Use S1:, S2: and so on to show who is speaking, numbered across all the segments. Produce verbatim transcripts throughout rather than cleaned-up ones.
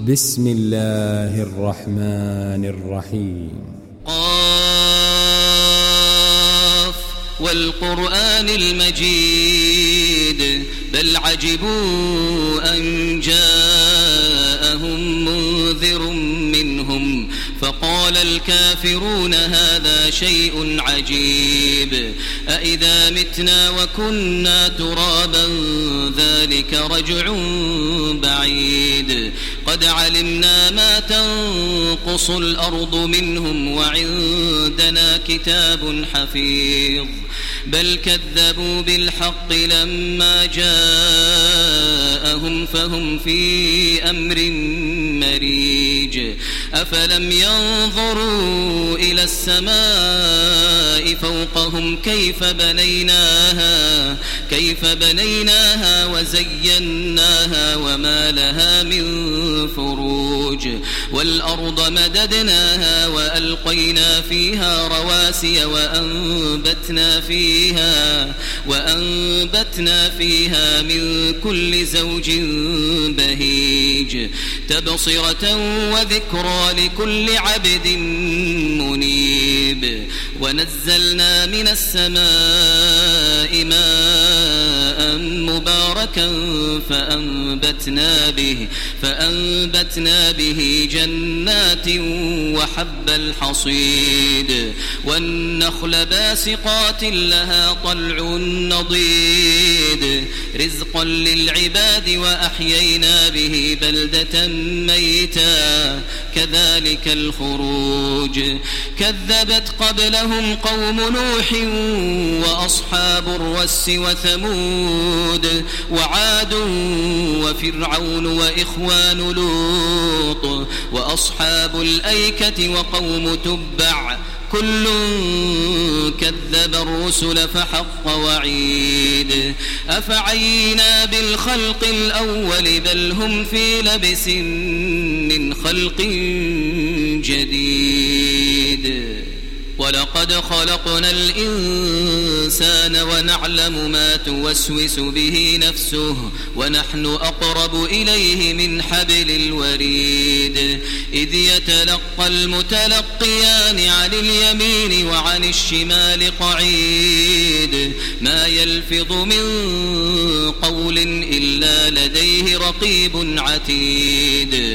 S1: بسم الله الرحمن الرحيم.
S2: قاف والقرآن المجيد بل عجبوا أن جاءهم منذر منهم فقال الكافرون هذا شيء عجيب أإذا متنا وكنا ترابا ذلك رجع بعيد قد علمنا ما تنقص الأرض منهم وعندنا كتاب حفيظ بل كذبوا بالحق لما جاءهم فهم في أمر مريج أفلم ينظروا إلى السماء فوقهم كيف بنيناها كيف بنيناها وزيناها وما لها من فروج والأرض مددناها وألقينا فيها رواسي وأنبتنا فيها وأنبتنا فيها من كل زوج بهيج تبصرة وذكرى لكل عبد منيب ونزلنا من السماء ماء مباركا فأنبتنا به فأنبتنا به جنات وحب الحصيد والنخل باسقات لها طلع نضيد رزقا للعباد وأحيينا به بلدة ميتا كذلك الخروج كذبت قبلهم قوم نوح وأصحاب الرس وثمود وعاد وفرعون وإخوان لوط وأصحاب الأيكة وقوم تبع كل كذب الرسل فحق وعيد أفعينا بالخلق الأول بل هم في لبس من خلق جديد ولقد خلقنا الإنسان ونعلم ما توسوس به نفسه ونحن أقرب إليه من حبل الوريد إذ يتلقى المتلقيان عن اليمين وعن الشمال قعيد ما يلفظ من قول إلا لديه رقيب عتيد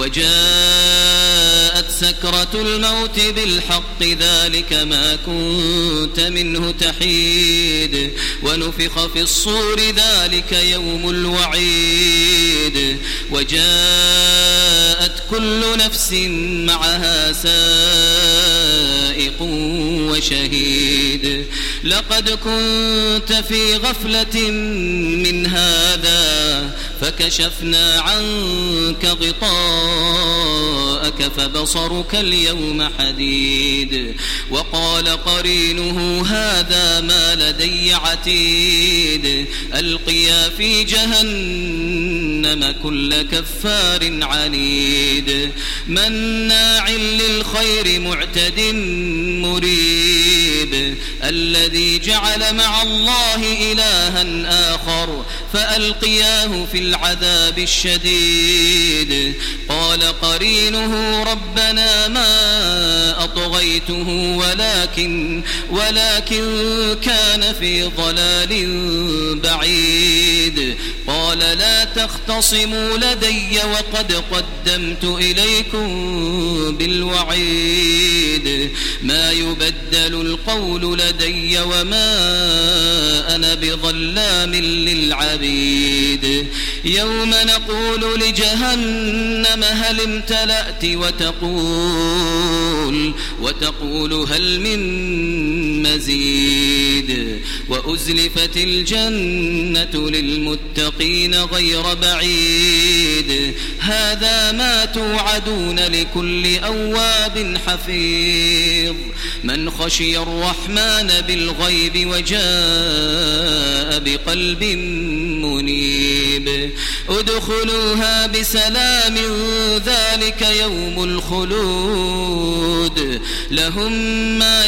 S2: وجاءت سكرة الموت بالحق ذلك ما كنت منه تحيد ونفخ في الصور ذلك يوم الوعيد وجاءت كل نفس معها سائق وشهيد لقد كنت في غفلة من هذا فكشفنا عنك غطاءك فبصرك اليوم حديد وقال قرينه هذا ما لدي عتيد ألقيا في جهنم كل كفار عنيد مناع للخير معتد مريب الذي جعل مع الله إلها آخر فألقياه في العذاب الشديد قال قرينه ربنا ما أطغيته ولكن ولكن كان في ضلال بعيد قال لا تختصموا لدي وقد قدمت إليكم بالوعيد ما يبدل القول لدي وما أنا بظلام للعبيد يوم نقول لجهنم هل امتلأت وتقول وتقول هل من مزيد وأزلفت الجنة للمتقين غير بعيد هذا ما توعدون لكل أواب حفيظ من خشي الرحمن بالغيب وجاء بقلب منيب ادخلوها بسلام ذلك يوم الخلود لهم ما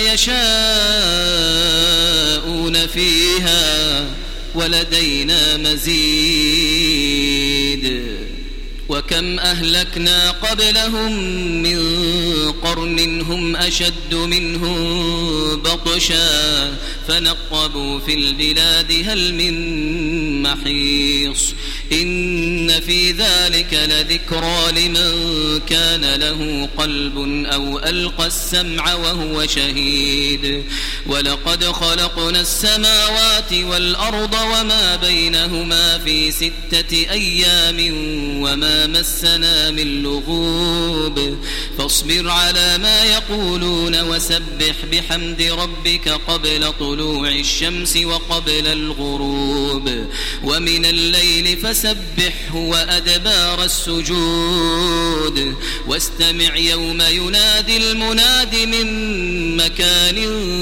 S2: يشاءون فيها ولدينا مزيد وكم أهلكنا قبلهم من قرن هم أشد منهم بطشا فنقبوا في البلاد هل من محيص إن في ذلك لذكرى لمن كان له قلب أو ألقى السمع وهو شهيد ولقد خلقنا السماوات والأرض وما بينهما في ستة أيام وما مسنا من لغوب فاصبر على ما يقولون وسبح بحمد ربك قبل طلوع الشمس وقبل الغروب ومن الليل فسبحه وأدبار السجود واستمع يوم ينادي المناد من مكان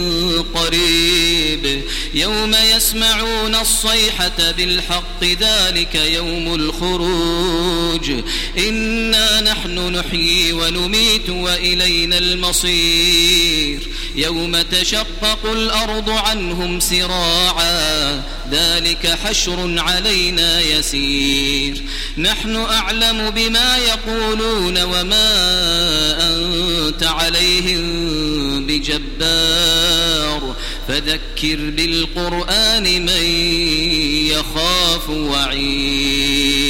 S2: قريب يوم يسمعون الصيحة بالحق ذلك يوم الخروج إنا نحن نحيي ونميت وإلينا المصير يوم تشقق الأرض عنهم سراعا ذلك حشر علينا يسير نحن أعلم بما يقولون وما أنت عليهم بجبار فذكر بالقرآن من يخاف وعيد